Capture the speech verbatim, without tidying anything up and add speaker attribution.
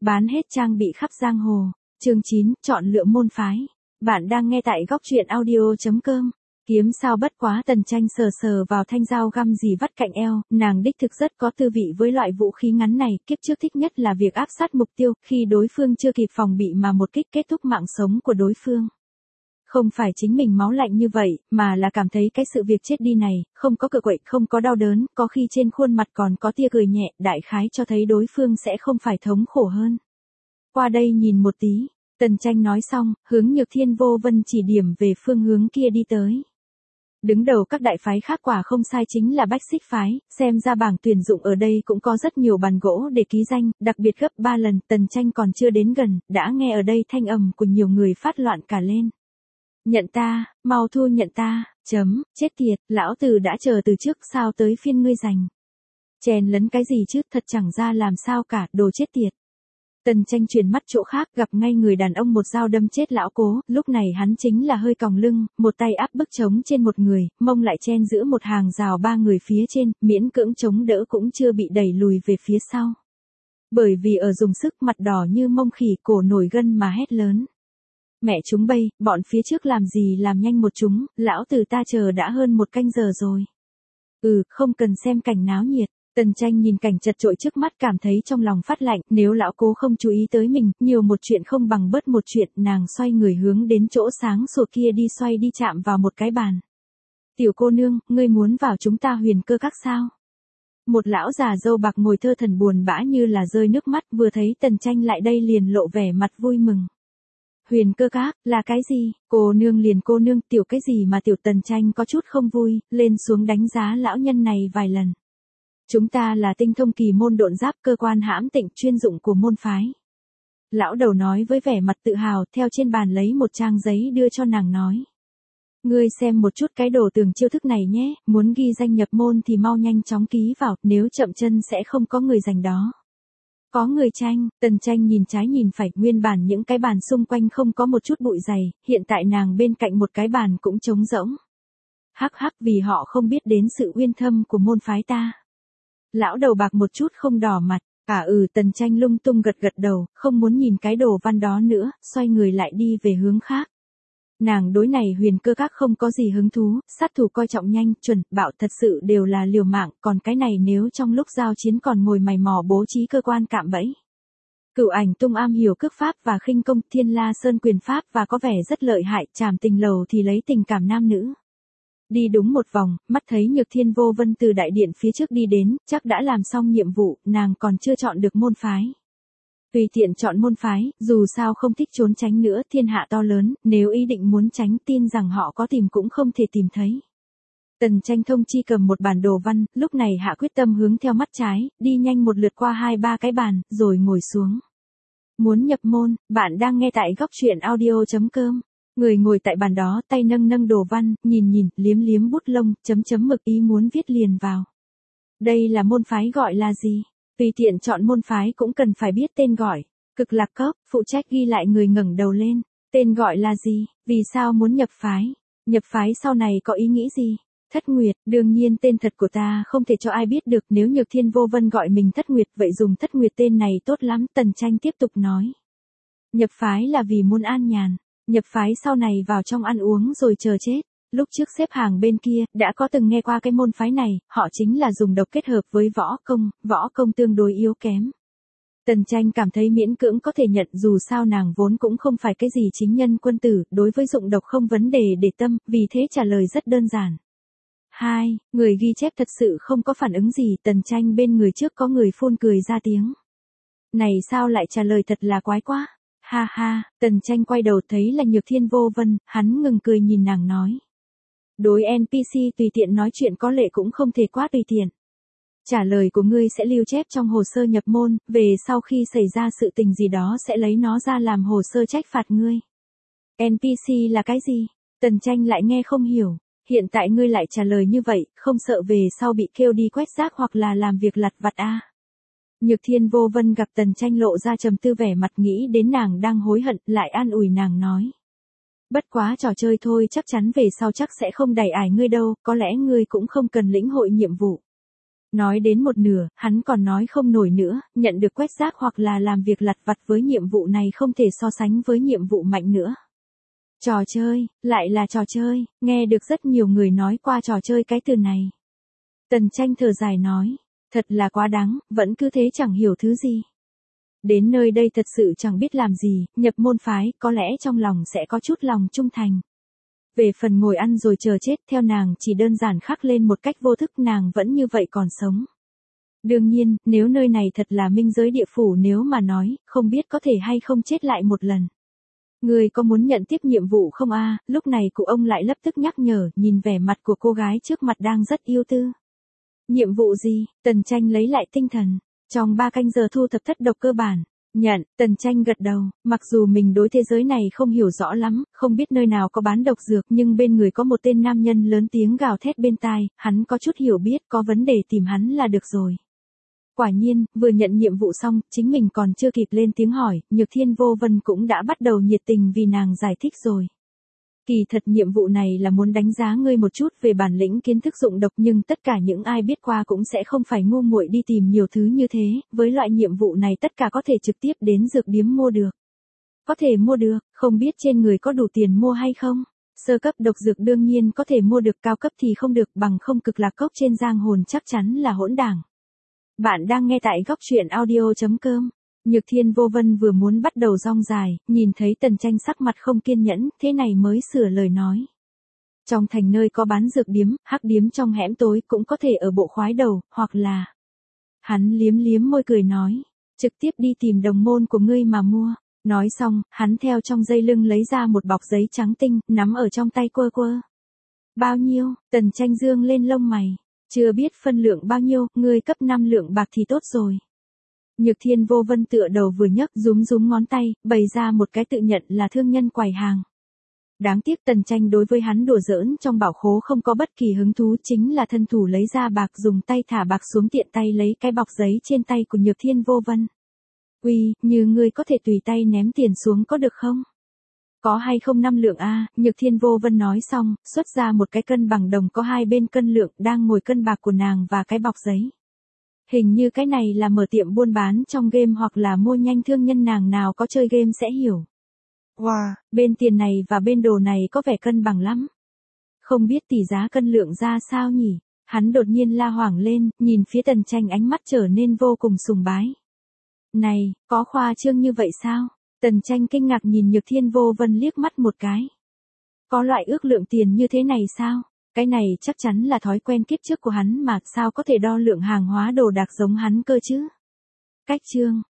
Speaker 1: Bán hết trang bị khắp giang hồ. Chương chín, chọn lựa môn phái. Bạn đang nghe tại góc truyện audio chấm com. Kiếm sao bất quá. Tần Tranh sờ sờ vào thanh dao găm dì vắt cạnh eo, nàng đích thực rất có tư vị với loại vũ khí ngắn này, kiếp trước thích nhất là việc áp sát mục tiêu, khi đối phương chưa kịp phòng bị mà một kích kết thúc mạng sống của đối phương. Không phải chính mình máu lạnh như vậy, mà là cảm thấy cái sự việc chết đi này, không có cựa quậy, không có đau đớn, có khi trên khuôn mặt còn có tia cười nhẹ, đại khái cho thấy đối phương sẽ không phải thống khổ hơn. Qua đây nhìn một tí. Tần Tranh nói xong, hướng Nhược Thiên Vô Vân chỉ điểm về phương hướng kia đi tới. Đứng đầu các đại phái khác quả không sai chính là Bách Xích phái, xem ra bảng tuyển dụng ở đây cũng có rất nhiều bàn gỗ để ký danh, đặc biệt gấp ba lần. Tần Tranh còn chưa đến gần, đã nghe ở đây thanh âm của nhiều người phát loạn cả lên. Nhận ta, mau thu nhận ta, chấm, chết tiệt, lão tử đã chờ từ trước sao tới phiên ngươi giành. Chèn lấn cái gì chứ, thật chẳng ra làm sao cả, đồ chết tiệt. Tần Tranh chuyển mắt chỗ khác, gặp ngay người đàn ông một dao đâm chết lão Cố, lúc này hắn chính là hơi còng lưng, một tay áp bức trống trên một người, mông lại chen giữa một hàng rào ba người phía trên, miễn cưỡng chống đỡ cũng chưa bị đẩy lùi về phía sau. Bởi vì ở dùng sức, mặt đỏ như mông khỉ, cổ nổi gân mà hét lớn. Mẹ chúng bay, bọn phía trước làm gì làm nhanh một chúng, lão tử ta chờ đã hơn một canh giờ rồi. Ừ, không cần xem cảnh náo nhiệt. Tần Tranh nhìn cảnh chật chội trước mắt cảm thấy trong lòng phát lạnh, nếu lão Cố không chú ý tới mình, nhiều một chuyện không bằng bớt một chuyện, nàng xoay người hướng đến chỗ sáng sủa kia đi, xoay đi chạm vào một cái bàn. Tiểu cô nương, ngươi muốn vào chúng ta Huyền Cơ Các sao? Một lão già râu bạc ngồi thơ thẩn buồn bã như là rơi nước mắt, vừa thấy Tần Tranh lại đây liền lộ vẻ mặt vui mừng. Huyền Cơ Các, là cái gì? Cô nương liền cô nương, tiểu cái gì mà tiểu. Tần Tranh có chút không vui, lên xuống đánh giá lão nhân này vài lần. Chúng ta là tinh thông kỳ môn độn giáp, cơ quan hãm tịnh chuyên dụng của môn phái. Lão đầu nói với vẻ mặt tự hào, theo trên bàn lấy một trang giấy đưa cho nàng nói. Ngươi xem một chút cái đồ tường chiêu thức này nhé, muốn ghi danh nhập môn thì mau nhanh chóng ký vào, nếu chậm chân sẽ không có người giành đó. Có người tranh. Tần Tranh nhìn trái nhìn phải, nguyên bản những cái bàn xung quanh không có một chút bụi dày, hiện tại nàng bên cạnh một cái bàn cũng trống rỗng. Hắc hắc, vì họ không biết đến sự uyên thâm của môn phái ta. Lão đầu bạc một chút không đỏ mặt, à ừ. Tần Tranh lung tung gật gật đầu, không muốn nhìn cái đồ văn đó nữa, xoay người lại đi về hướng khác. Nàng đối này Huyền Cơ Các không có gì hứng thú, sát thủ coi trọng nhanh, chuẩn, bạo thật sự đều là liều mạng, còn cái này nếu trong lúc giao chiến còn ngồi mày mò bố trí cơ quan cạm bẫy. Cửu Ảnh Tung am hiểu cước pháp và khinh công, Thiên La Sơn quyền pháp và có vẻ rất lợi hại, Trảm Tình Lầu thì lấy tình cảm nam nữ. Đi đúng một vòng, mắt thấy Nhược Thiên Vô Vân từ đại điện phía trước đi đến, chắc đã làm xong nhiệm vụ, nàng còn chưa chọn được môn phái. Tùy tiện chọn môn phái, dù sao không thích trốn tránh nữa, thiên hạ to lớn, nếu ý định muốn tránh tin rằng họ có tìm cũng không thể tìm thấy. Tần Tranh thông chi cầm một bản đồ văn, lúc này hạ quyết tâm hướng theo mắt trái, đi nhanh một lượt qua hai ba cái bàn, rồi ngồi xuống. Muốn nhập môn, bạn đang nghe tại góc truyện audio chấm com. Người ngồi tại bàn đó, tay nâng nâng đồ văn, nhìn nhìn, liếm liếm bút lông, chấm chấm mực, ý muốn viết liền vào. Đây là môn phái gọi là gì? Tùy tiện chọn môn phái cũng cần phải biết tên gọi. Cực Lạc Cốc, phụ trách ghi lại người ngẩng đầu lên. Tên gọi là gì? Vì sao muốn nhập phái? Nhập phái sau này có ý nghĩ gì? Thất Nguyệt, đương nhiên tên thật của ta không thể cho ai biết được, nếu Nhược Thiên Vô Vân gọi mình Thất Nguyệt vậy dùng Thất Nguyệt tên này tốt lắm. Tần Tranh tiếp tục nói. Nhập phái là vì muốn an nhàn. Nhập phái sau này vào trong ăn uống rồi chờ chết. Lúc trước xếp hàng bên kia, đã có từng nghe qua cái môn phái này, họ chính là dùng độc kết hợp với võ công, võ công tương đối yếu kém. Tần Tranh cảm thấy miễn cưỡng có thể nhận, dù sao nàng vốn cũng không phải cái gì chính nhân quân tử, đối với dụng độc không vấn đề để tâm, vì thế trả lời rất đơn giản. Hai, người ghi chép thật sự không có phản ứng gì, Tần Tranh bên người trước có người phun cười ra tiếng. Này sao lại trả lời thật là quái quá. Ha ha, Tần Tranh quay đầu thấy là Nhược Thiên Vô Vân, hắn ngừng cười nhìn nàng nói. Đối en pê xê tùy tiện nói chuyện có lệ cũng không thể quá tùy tiện. Trả lời của ngươi sẽ lưu chép trong hồ sơ nhập môn, về sau khi xảy ra sự tình gì đó sẽ lấy nó ra làm hồ sơ trách phạt ngươi. en pê xê là cái gì? Tần Tranh lại nghe không hiểu, hiện tại ngươi lại trả lời như vậy, không sợ về sau bị kêu đi quét rác hoặc là làm việc lặt vặt à? Nhược Thiên Vô Vân gặp Tần Tranh lộ ra trầm tư, vẻ mặt nghĩ đến nàng đang hối hận, lại an ủi nàng nói. Bất quá trò chơi thôi, chắc chắn về sau chắc sẽ không đày ải ngươi đâu, có lẽ ngươi cũng không cần lĩnh hội nhiệm vụ. Nói đến một nửa, hắn còn nói không nổi nữa, nhận được quét rác hoặc là làm việc lặt vặt với nhiệm vụ này không thể so sánh với nhiệm vụ mạnh nữa. Trò chơi, lại là trò chơi, nghe được rất nhiều người nói qua trò chơi cái từ này. Tần Tranh thở dài nói, thật là quá đáng, vẫn cứ thế chẳng hiểu thứ gì. Đến nơi đây thật sự chẳng biết làm gì, nhập môn phái, có lẽ trong lòng sẽ có chút lòng trung thành. Về phần ngồi ăn rồi chờ chết, theo nàng chỉ đơn giản khắc lên một cách vô thức, nàng vẫn như vậy còn sống. Đương nhiên, nếu nơi này thật là minh giới địa phủ, nếu mà nói, không biết có thể hay không chết lại một lần. Người có muốn nhận tiếp nhiệm vụ không a? Lúc này cụ ông lại lập tức nhắc nhở, nhìn vẻ mặt của cô gái trước mặt đang rất yêu tư. Nhiệm vụ gì? Tần Tranh lấy lại tinh thần. Trong ba canh giờ thu thập thất độc cơ bản. Nhận, Tần Tranh gật đầu, mặc dù mình đối thế giới này không hiểu rõ lắm, không biết nơi nào có bán độc dược, nhưng bên người có một tên nam nhân lớn tiếng gào thét bên tai, hắn có chút hiểu biết, có vấn đề tìm hắn là được rồi. Quả nhiên, vừa nhận nhiệm vụ xong, chính mình còn chưa kịp lên tiếng hỏi, Nhược Thiên Vô Vân cũng đã bắt đầu nhiệt tình vì nàng giải thích rồi. Kỳ thật nhiệm vụ này là muốn đánh giá ngươi một chút về bản lĩnh kiến thức dụng độc, nhưng tất cả những ai biết qua cũng sẽ không phải ngu muội đi tìm nhiều thứ như thế, với loại nhiệm vụ này tất cả có thể trực tiếp đến dược điếm mua được. Có thể mua được, không biết trên người có đủ tiền mua hay không? Sơ cấp độc dược đương nhiên có thể mua được, cao cấp thì không được, bằng không Cực Lạc Cốc trên giang hồn chắc chắn là hỗn đảng. Bạn đang nghe tại góc truyện audio chấm com. Nhược Thiên Vô Vân vừa muốn bắt đầu rong dài, nhìn thấy Tần Tranh sắc mặt không kiên nhẫn, thế này mới sửa lời nói. Trong thành nơi có bán dược điếm, hắc điếm trong hẻm tối cũng có thể ở bộ khoái đầu, hoặc là... Hắn liếm liếm môi cười nói, trực tiếp đi tìm đồng môn của ngươi mà mua. Nói xong, hắn theo trong dây lưng lấy ra một bọc giấy trắng tinh, nắm ở trong tay quơ quơ. Bao nhiêu? Tần Tranh dương lên lông mày. Chưa biết phân lượng bao nhiêu, ngươi cấp năm lượng bạc thì tốt rồi. Nhược Thiên Vô Vân tựa đầu vừa nhấc, rúm rúm ngón tay, bày ra một cái tự nhận là thương nhân quầy hàng. Đáng tiếc Tần Tranh đối với hắn đùa giỡn trong bảo khố không có bất kỳ hứng thú, chính là thân thủ lấy ra bạc, dùng tay thả bạc xuống, tiện tay lấy cái bọc giấy trên tay của Nhược Thiên Vô Vân. Uy, như ngươi có thể tùy tay ném tiền xuống có được không? Có hay không năm lượng a? Nhược Thiên Vô Vân nói xong, xuất ra một cái cân bằng đồng có hai bên cân lượng, đang ngồi cân bạc của nàng và cái bọc giấy. Hình như cái này là mở tiệm buôn bán trong game hoặc là mua nhanh thương nhân, nàng nào có chơi game sẽ hiểu. Wow, bên tiền này và bên đồ này có vẻ cân bằng lắm. Không biết tỷ giá cân lượng ra sao nhỉ? Hắn đột nhiên la hoảng lên, nhìn phía Tần Tranh, ánh mắt trở nên vô cùng sùng bái. Này, có khoa trương như vậy sao? Tần Tranh kinh ngạc nhìn Nhược Thiên Vô Vân liếc mắt một cái. Có loại ước lượng tiền như thế này sao? Cái này chắc chắn là thói quen kiếp trước của hắn mà, sao có thể đo lượng hàng hóa đồ đạc giống hắn cơ chứ? Cách chương,